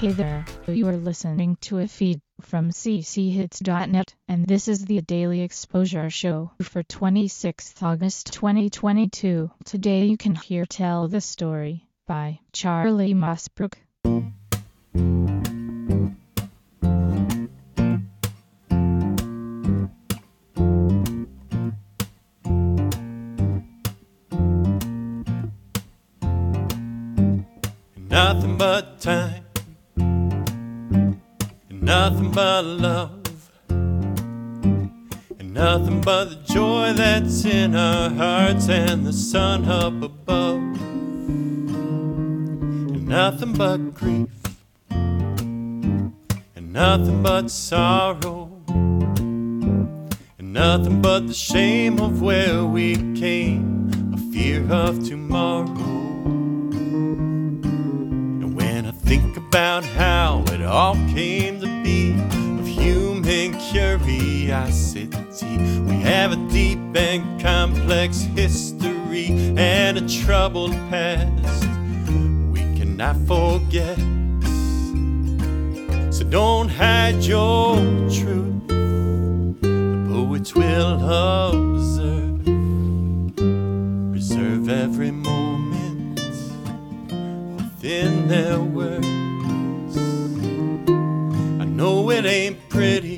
Hey there, you are listening to a feed from cchits.net, and this is the Daily Exposure Show for 26th August 2022. Today you can hear Tell the Story by Charlie Mossbrook. Nothing but time, and nothing but love, and nothing but the joy that's in our hearts and the sun up above, and nothing but grief, and nothing but sorrow, and nothing but the shame of where we came, a fear of tomorrow. Think about how it all came to be, of human curiosity. We have a deep and complex history and a troubled past we cannot forget. So don't hide your truth, the poets will observe. Preserve every moment within their words. I know it ain't pretty,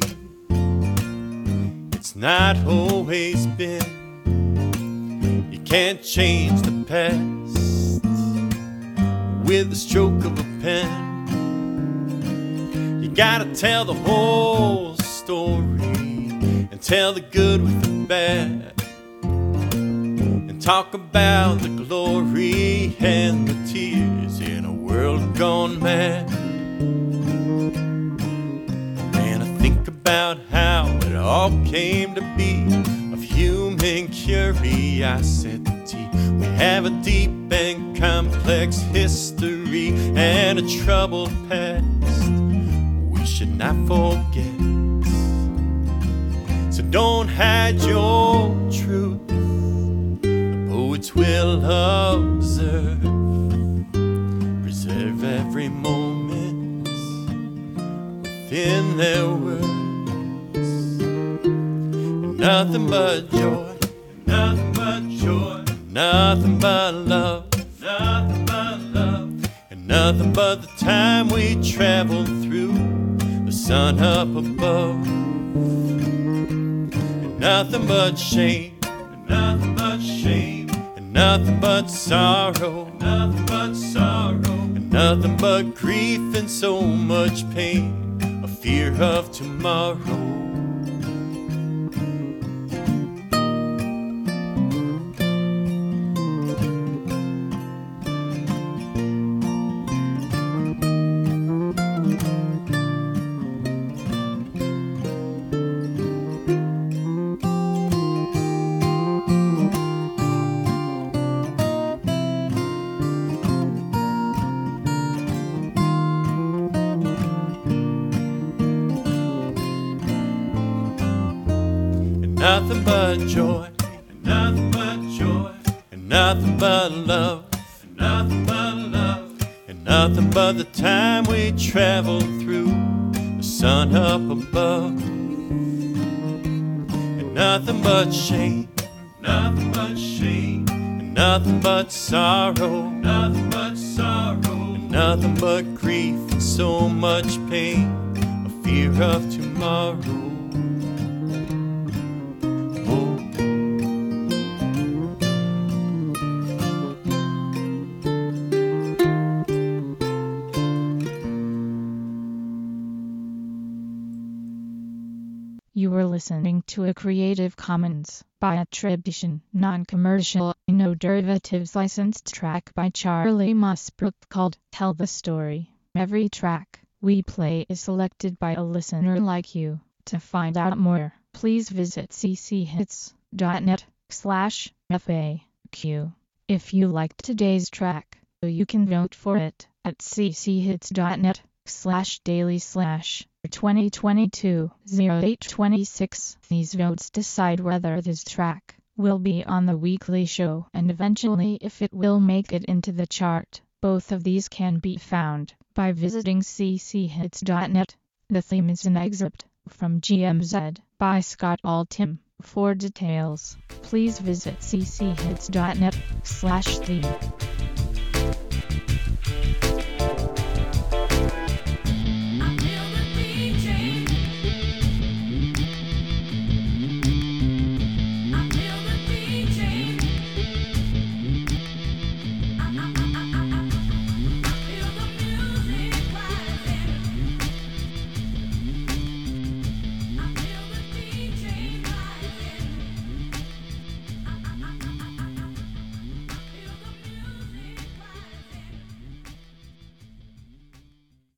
it's not always been. You can't change the past with the stroke of a pen. You gotta tell the whole story and tell the good with the bad, and talk about the glory and the tears in a world gone mad. And I think about how it all came to be, of human curiosity. We have a deep and complex history and a troubled past we should not forget. So don't hide your truth, poets will observe. Preserve every moment within their words. Nothing but joy, nothing but joy, nothing but love, nothing but love, and nothing but the time we traveled through, the sun up above. And nothing but shame, nothing but shame, and nothing but sorrow, nothing but sorrow, and nothing but grief and so much pain, a fear of tomorrow. Nothing but joy, and nothing but joy, and nothing but love, and nothing but love, and nothing but the time we traveled through, the sun up above. And nothing but shame, nothing but shame, and nothing but sorrow, nothing but sorrow, and nothing but grief and so much pain, a fear of tomorrow. You were listening to a Creative Commons by attribution, non-commercial, no derivatives licensed track by Charlie Mossbrook called Tell the Story. Every track we play is selected by a listener like you. To find out more, please visit cchits.net/FAQ. If you liked today's track, you can vote for it at cchits.net/daily/ 2022-08-26. These votes decide whether this track will be on the weekly show and eventually if it will make it into the chart. Both of these can be found by visiting cchits.net. The theme is an excerpt from GMZ by Scott Altham. For details, please visit cchits.net/theme.